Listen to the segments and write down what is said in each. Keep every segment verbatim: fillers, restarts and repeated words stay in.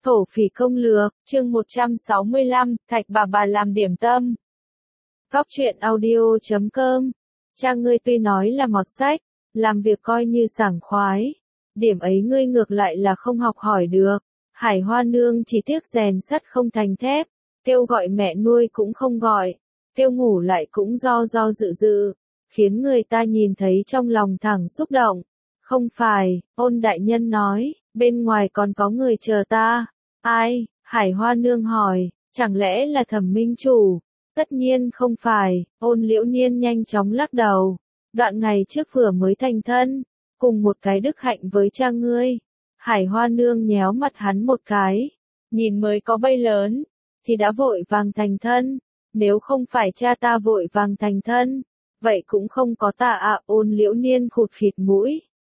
Thổ phỉ công lược, chương một trăm sáu mươi lăm, Thạch bà bà làm điểm tâm. Góc truyện audio chấm com. Cha ngươi tuy nói là mọt sách, làm việc coi như sảng khoái. Điểm ấy ngươi ngược lại là không học hỏi được. Hải Hoa nương chỉ tiếc rèn sắt không thành thép, kêu gọi mẹ nuôi cũng không gọi, kêu ngủ lại cũng do do dự dự, khiến người ta nhìn thấy trong lòng thẳng xúc động. Không phải, Ôn đại nhân nói, bên ngoài còn có người chờ ta. Ai? Hải Hoa nương hỏi, chẳng lẽ là Thẩm Minh Chủ? Tất nhiên không phải, Ôn Liễu Niên nhanh chóng lắc đầu. Đoạn ngày trước vừa mới thành thân, cùng một cái đức hạnh với cha ngươi. Hải Hoa nương nhéo mặt hắn một cái, nhìn mới có bay lớn, thì đã vội vàng thành thân. Nếu không phải cha ta vội vàng thành thân, vậy cũng không có ta ạ. Ôn Liễu Niên khụt khịt mũi.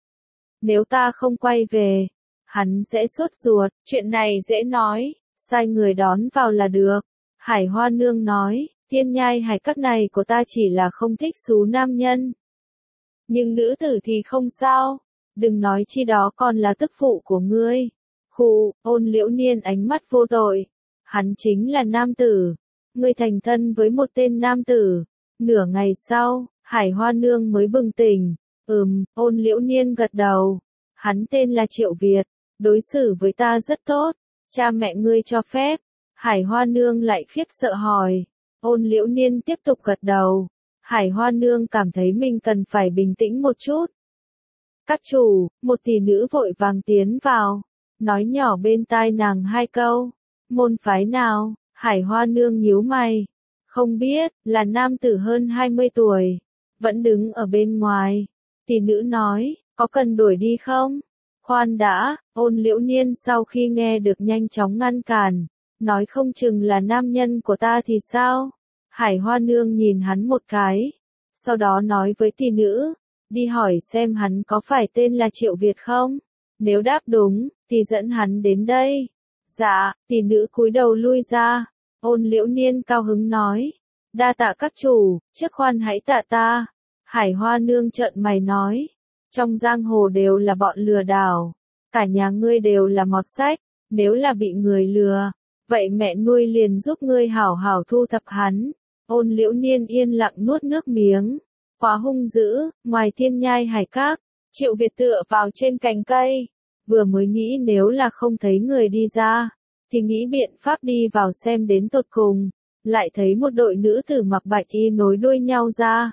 Nếu ta không quay về, hắn sẽ sốt ruột, chuyện này dễ nói, sai người đón vào là được. Hải Hoa nương nói, Thiên Nhai Hải các này của ta chỉ là không thích xú nam nhân. Nhưng nữ tử thì không sao, đừng nói chi đó còn là tức phụ của ngươi. Khụ, Ôn Liễu Niên ánh mắt vô tội, hắn chính là nam tử, ngươi thành thân với một tên nam tử. Nửa ngày sau, Hải Hoa nương mới bừng tỉnh. Ừm, Ôn Liễu Niên gật đầu. Hắn tên là Triệu Việt, đối xử với ta rất tốt, cha mẹ ngươi cho phép. Hải Hoa nương lại khiếp sợ hỏi. Ôn Liễu Niên tiếp tục gật đầu. Hải Hoa nương cảm thấy mình cần phải bình tĩnh một chút. Các chủ, một tỷ nữ vội vàng tiến vào, nói nhỏ bên tai nàng hai câu. Môn phái nào? Hải Hoa nương nhíu mày. Không biết, là nam tử hơn hai mươi tuổi, vẫn đứng ở bên ngoài. Tỷ nữ nói, có cần đuổi đi không? Khoan đã, Ôn Liễu Niên sau khi nghe được nhanh chóng ngăn cản, nói không chừng là nam nhân của ta thì sao? Hải Hoa nương nhìn hắn một cái, sau đó nói với tỷ nữ, đi hỏi xem hắn có phải tên là Triệu Việt không? Nếu đáp đúng, thì dẫn hắn đến đây. Dạ, tỷ nữ cúi đầu lui ra. Ôn Liễu Niên cao hứng nói, đa tạ các chủ, trước khoan hãy tạ ta. Hải Hoa nương trợn mày nói, trong giang hồ đều là bọn lừa đảo, cả nhà ngươi đều là mọt sách, nếu là bị người lừa, vậy mẹ nuôi liền giúp ngươi hảo hảo thu thập hắn. Ôn Liễu Niên yên lặng nuốt nước miếng, quá hung dữ. Ngoài Thiên Nhai Hải các, Triệu Việt tựa vào trên cành cây, vừa mới nghĩ nếu là không thấy người đi ra, thì nghĩ biện pháp đi vào xem đến tột cùng, lại thấy một đội nữ tử mặc bạch y nối đuôi nhau ra.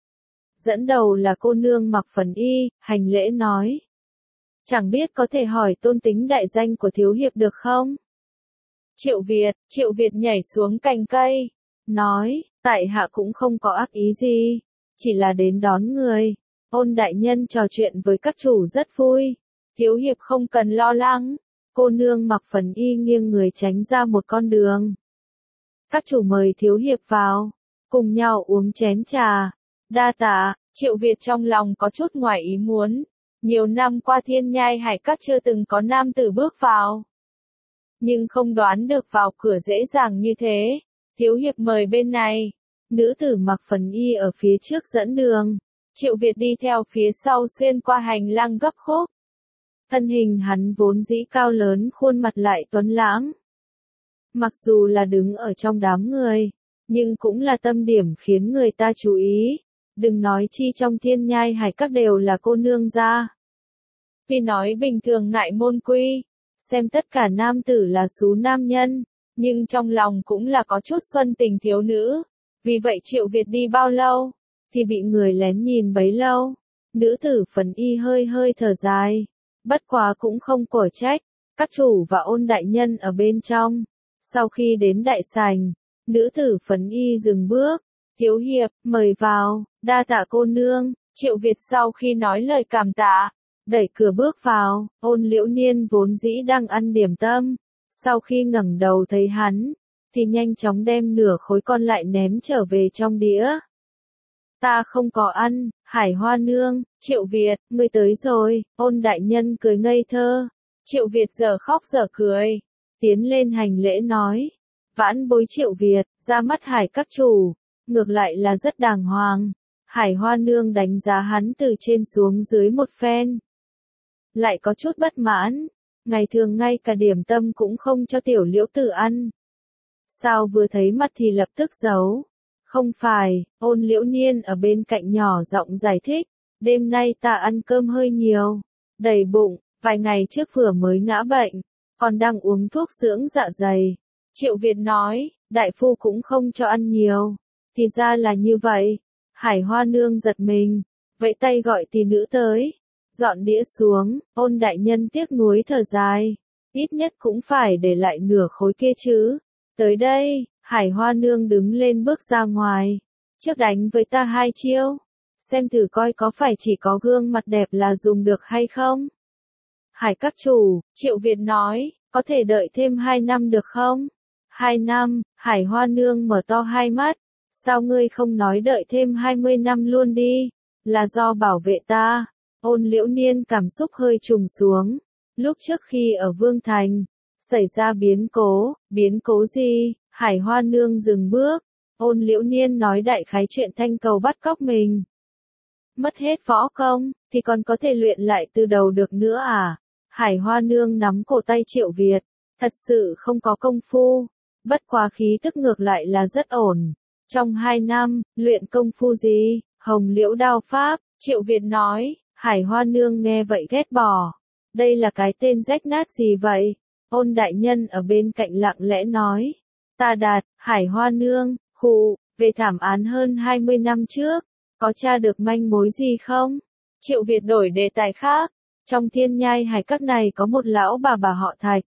Dẫn đầu là cô nương mặc phần y, hành lễ nói. Chẳng biết có thể hỏi tôn tính đại danh của thiếu hiệp được không? Triệu Việt, Triệu Việt nhảy xuống cành cây, nói, tại hạ cũng không có ác ý gì, chỉ là đến đón người. Ôn đại nhân trò chuyện với các chủ rất vui, thiếu hiệp không cần lo lắng. Cô nương mặc phần y nghiêng người tránh ra một con đường. Các chủ mời thiếu hiệp vào, cùng nhau uống chén trà. Đa tạ. Triệu Việt trong lòng có chút ngoài ý muốn. Nhiều năm qua Thiên Nhai Hải các chưa từng có nam tử bước vào. Nhưng không đoán được vào cửa dễ dàng như thế. Thiếu hiệp mời bên này. Nữ tử mặc phần y ở phía trước dẫn đường. Triệu Việt đi theo phía sau xuyên qua hành lang gấp khúc. Thân hình hắn vốn dĩ cao lớn, khuôn mặt lại tuấn lãng. Mặc dù là đứng ở trong đám người, nhưng cũng là tâm điểm khiến người ta chú ý. Đừng nói chi trong Thiên Nhai Hải các đều là cô nương gia. Tuy nói bình thường ngại môn quy, xem tất cả nam tử là xú nam nhân, nhưng trong lòng cũng là có chút xuân tình thiếu nữ. Vì vậy Triệu Việt đi bao lâu, thì bị người lén nhìn bấy lâu. Nữ tử phần y hơi hơi thở dài. Bất quá cũng không cổ trách, các chủ và Ôn đại nhân ở bên trong. Sau khi đến đại sảnh, nữ tử phấn y dừng bước. Thiếu hiệp, mời vào. Đa tạ cô nương. Triệu Việt sau khi nói lời cảm tạ, đẩy cửa bước vào. Ôn Liễu Niên vốn dĩ đang ăn điểm tâm, sau khi ngẩng đầu thấy hắn, thì nhanh chóng đem nửa khối còn lại ném trở về trong đĩa. Ta không có ăn. Hải Hoa nương. Triệu Việt, ngươi tới rồi. Ôn đại nhân cười ngây thơ. Triệu Việt giờ khóc giờ cười, tiến lên hành lễ nói, vãn bối Triệu Việt, ra mắt Hải các chủ, ngược lại là rất đàng hoàng. Hải Hoa nương đánh giá hắn từ trên xuống dưới một phen, lại có chút bất mãn. ngày thường ngay cả điểm tâm cũng không cho tiểu liễu tử ăn. Sao vừa thấy mặt thì lập tức giấu? Không phải, Ôn Liễu Niên ở bên cạnh nhỏ giọng giải thích, đêm nay ta ăn cơm hơi nhiều, đầy bụng, vài ngày trước vừa mới ngã bệnh, còn đang uống thuốc dưỡng dạ dày. Triệu Việt nói, đại phu cũng không cho ăn nhiều, thì ra là như vậy. Hải Hoa Nương giật mình, vẫy tay gọi tỷ nữ tới, dọn đĩa xuống. Ôn đại nhân tiếc nuối thở dài, ít nhất cũng phải để lại nửa khối kia chứ. Tới đây, Hải Hoa Nương đứng lên bước ra ngoài, trước đánh với ta hai chiêu, xem thử coi có phải chỉ có gương mặt đẹp là dùng được hay không. Hải các chủ, Triệu Việt nói, có thể đợi thêm hai năm được không? Hai năm, Hải Hoa Nương mở to hai mắt, sao ngươi không nói đợi thêm hai mươi năm luôn đi, là do bảo vệ ta. Ôn Liễu Niên cảm xúc hơi trùng xuống, lúc trước khi ở Vương Thành, xảy ra biến cố, biến cố gì? Hải Hoa Nương dừng bước, Ôn Liễu Niên nói đại khái chuyện Thanh Cầu bắt cóc mình. Mất hết võ công, thì còn có thể luyện lại từ đầu được nữa à? Hải Hoa Nương nắm cổ tay Triệu Việt, thật sự không có công phu, bất quá khí tức ngược lại là rất ổn. Trong hai năm, luyện công phu gì? Hồng Liễu đao pháp, Triệu Việt nói. Hải Hoa Nương nghe vậy ghét bỏ. Đây là cái tên rách nát gì vậy? Ôn đại nhân ở bên cạnh lặng lẽ nói. Ta Đạt, Hải Hoa Nương, khụ, về thảm án hơn hai mươi năm trước, có tra được manh mối gì không? Triệu Việt đổi đề tài khác. Trong Thiên Nhai Hải các này có một lão bà bà họ Thạch,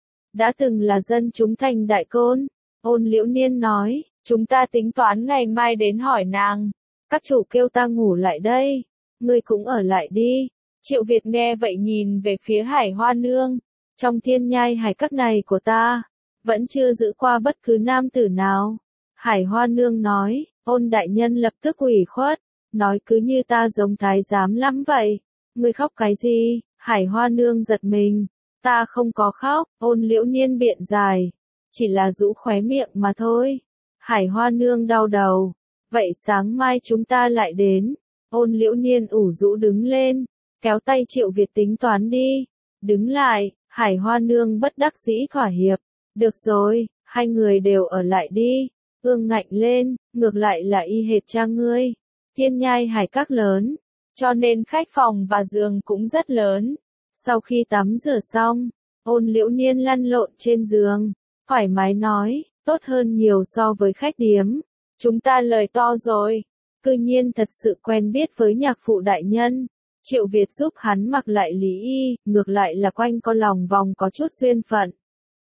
đã từng là dân chúng thành Đại Côn. Ôn Liễu Niên nói, chúng ta tính toán ngày mai đến hỏi nàng. Các chủ kêu ta ngủ lại đây, ngươi cũng ở lại đi. Triệu Việt nghe vậy nhìn về phía Hải Hoa Nương, trong Thiên Nhai Hải các này của ta, vẫn chưa giữ qua bất cứ nam tử nào. Hải Hoa Nương nói, Ôn đại nhân lập tức ủy khuất, nói cứ như ta giống thái giám lắm vậy. Ngươi khóc cái gì? Hải Hoa Nương giật mình, ta không có khóc. Ôn Liễu Niên biện giải, chỉ là rũ khóe miệng mà thôi. Hải Hoa Nương đau đầu, vậy sáng mai chúng ta lại đến. Ôn Liễu Niên ủ rũ đứng lên, kéo tay Triệu Việt tính toán đi. Đứng lại, Hải Hoa Nương bất đắc dĩ thỏa hiệp. Được rồi, hai người đều ở lại đi. Ương ngạnh lên, ngược lại là y hệt cha ngươi. Thiên Nhai Hải các lớn, cho nên khách phòng và giường cũng rất lớn. Sau khi tắm rửa xong, Ôn Liễu Niên lăn lộn trên giường, thoải mái nói, tốt hơn nhiều so với khách điếm. Chúng ta lời to rồi, cư nhiên thật sự quen biết với nhạc phụ đại nhân. Triệu Việt giúp hắn mặc lại lý y, ngược lại là quanh co lòng vòng có chút duyên phận.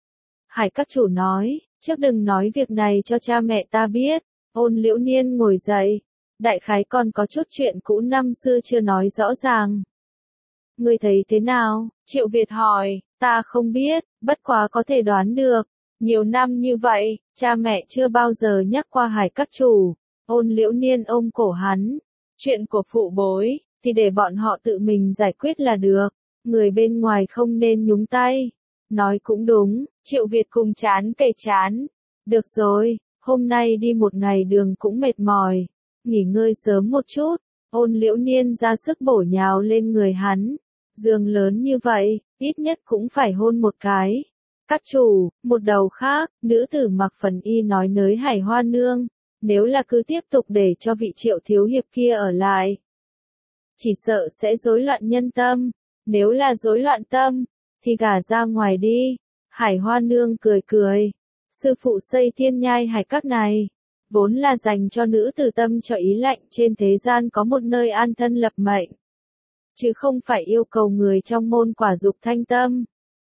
Hải các chủ nói, trước đừng nói việc này cho cha mẹ ta biết. Ôn Liễu Niên ngồi dậy, đại khái còn có chút chuyện cũ năm xưa chưa nói rõ ràng. Ngươi thấy thế nào? Triệu Việt hỏi, ta không biết, bất quá có thể đoán được. Nhiều năm như vậy, cha mẹ chưa bao giờ nhắc qua Hải các chủ. Ôn Liễu Niên ôm cổ hắn, chuyện của phụ bối, thì để bọn họ tự mình giải quyết là được. Người bên ngoài không nên nhúng tay. Nói cũng đúng, Triệu Việt cùng chán kề chán. Được rồi, hôm nay đi một ngày đường cũng mệt mỏi, nghỉ ngơi sớm một chút. Ôn Liễu Niên ra sức bổ nhào lên người hắn. Giường lớn như vậy, ít nhất cũng phải hôn một cái. Các chủ, một đầu khác, nữ tử mặc phần y nói nới Hải Hoa Nương, nếu là cứ tiếp tục để cho vị Triệu thiếu hiệp kia ở lại, chỉ sợ sẽ rối loạn nhân tâm. Nếu là rối loạn tâm, thì gả ra ngoài đi. Hải Hoa Nương cười cười, sư phụ xây Thiên Nhai Hải các này, vốn là dành cho nữ tử tâm cho ý lạnh trên thế gian có một nơi an thân lập mệnh, chứ không phải yêu cầu người trong môn quả dục thanh tâm.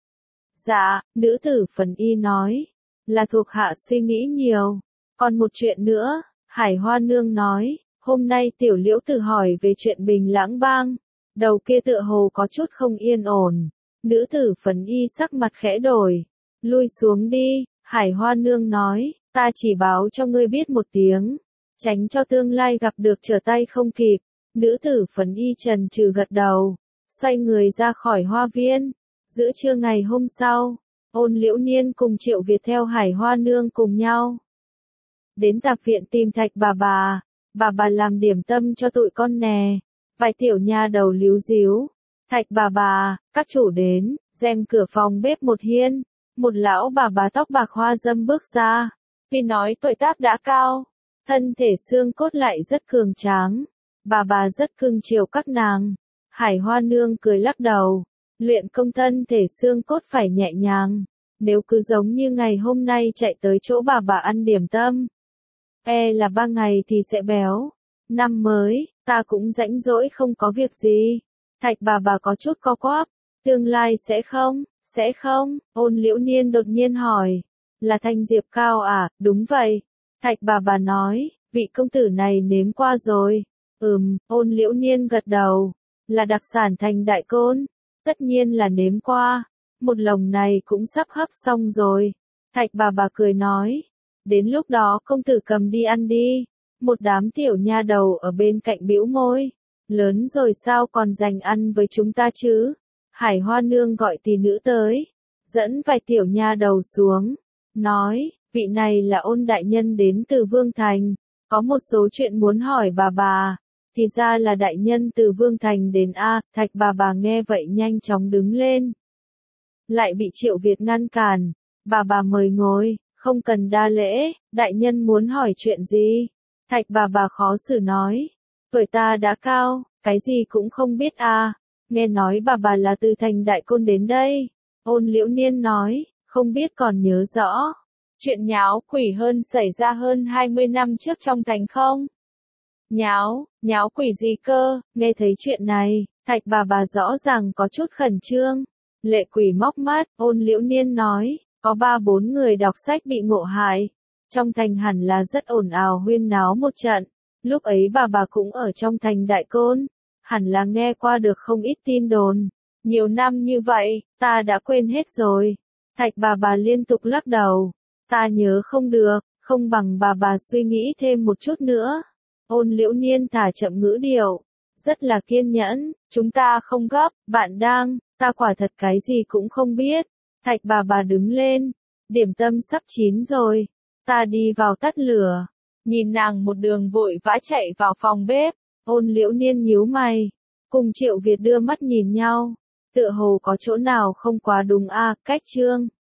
Dạ, nữ tử phần y nói, là thuộc hạ suy nghĩ nhiều. Còn một chuyện nữa, Hải Hoa Nương nói, hôm nay tiểu Liễu Tử hỏi về chuyện Bình Lãng Bang, đầu kia tựa hồ có chút không yên ổn. Nữ tử phần y sắc mặt khẽ đổi, lui xuống đi. Hải Hoa Nương nói, ta chỉ báo cho ngươi biết một tiếng, tránh cho tương lai gặp được trở tay không kịp. Nữ tử phấn y trần trừ gật đầu, xoay người ra khỏi hoa viên. Giữa trưa ngày hôm sau, Ôn Liễu Niên cùng Triệu Việt theo Hải Hoa Nương cùng nhau đến tạp viện tìm Thạch bà bà. Bà bà làm điểm tâm cho tụi con nè. Vài tiểu nha đầu líu díu. Thạch bà bà, các chủ đến, rèm cửa phòng bếp một hiên, một lão bà bà tóc bạc hoa râm bước ra. Tuy nói tuổi tác đã cao, thân thể xương cốt lại rất cường tráng, bà bà rất cưng chiều các nàng. Hải Hoa Nương cười lắc đầu, luyện công thân thể xương cốt phải nhẹ nhàng, nếu cứ giống như ngày hôm nay chạy tới chỗ bà bà ăn điểm tâm, e là ba ngày thì sẽ béo. Năm mới, ta cũng rãnh rỗi không có việc gì. Thạch bà bà có chút co quắp, tương lai sẽ không, sẽ không, Ôn Liễu Niên đột nhiên hỏi, là Thanh Diệp Cao à, đúng vậy. Thạch bà bà nói, vị công tử này nếm qua rồi. Ừm, Ôn Liễu Niên gật đầu, là đặc sản Thành Đại Côn, tất nhiên là nếm qua, một lồng này cũng sắp hấp xong rồi. Thạch bà bà cười nói, đến lúc đó công tử cầm đi ăn đi. Một đám tiểu nha đầu ở bên cạnh bĩu môi, lớn rồi sao còn dành ăn với chúng ta chứ? Hải Hoa Nương gọi tỷ nữ tới, dẫn vài tiểu nha đầu xuống, nói, vị này là Ôn đại nhân đến từ Vương Thành, có một số chuyện muốn hỏi bà bà. Thì ra là đại nhân từ Vương Thành đến a. Thạch bà bà nghe vậy nhanh chóng đứng lên, lại bị Triệu Việt ngăn cản. Bà bà mời ngồi, không cần đa lễ, đại nhân muốn hỏi chuyện gì? Thạch bà bà khó xử nói, tuổi ta đã cao, cái gì cũng không biết à, nghe nói bà bà là từ Thành Đại Côn đến đây. Ôn Liễu Niên nói, không biết còn nhớ rõ, chuyện nháo quỷ hơn xảy ra hơn hai mươi năm trước trong thành không? Nháo, nháo quỷ gì cơ? Nghe thấy chuyện này, Thạch bà bà rõ ràng có chút khẩn trương, lệ quỷ móc mắt. Ôn Liễu Niên nói, có ba bốn người đọc sách bị ngộ hại. Trong thành hẳn là rất ồn ào huyên náo một trận, lúc ấy bà bà cũng ở trong Thành Đại Côn, hẳn là nghe qua được không ít tin đồn. Nhiều năm như vậy, ta đã quên hết rồi. Thạch bà bà liên tục lắc đầu, ta nhớ không được, không bằng bà bà suy nghĩ thêm một chút nữa. Ôn Liễu Niên thả chậm ngữ điệu, rất là kiên nhẫn, chúng ta không gấp, bạn đang, ta quả thật cái gì cũng không biết. Thạch bà bà đứng lên, điểm tâm sắp chín rồi. Ta đi vào tắt lửa. Nhìn nàng một đường vội vã chạy vào phòng bếp, Ôn Liễu Niên nhíu mày, cùng Triệu Việt đưa mắt nhìn nhau, tựa hồ có chỗ nào không quá đúng a. Cách Trương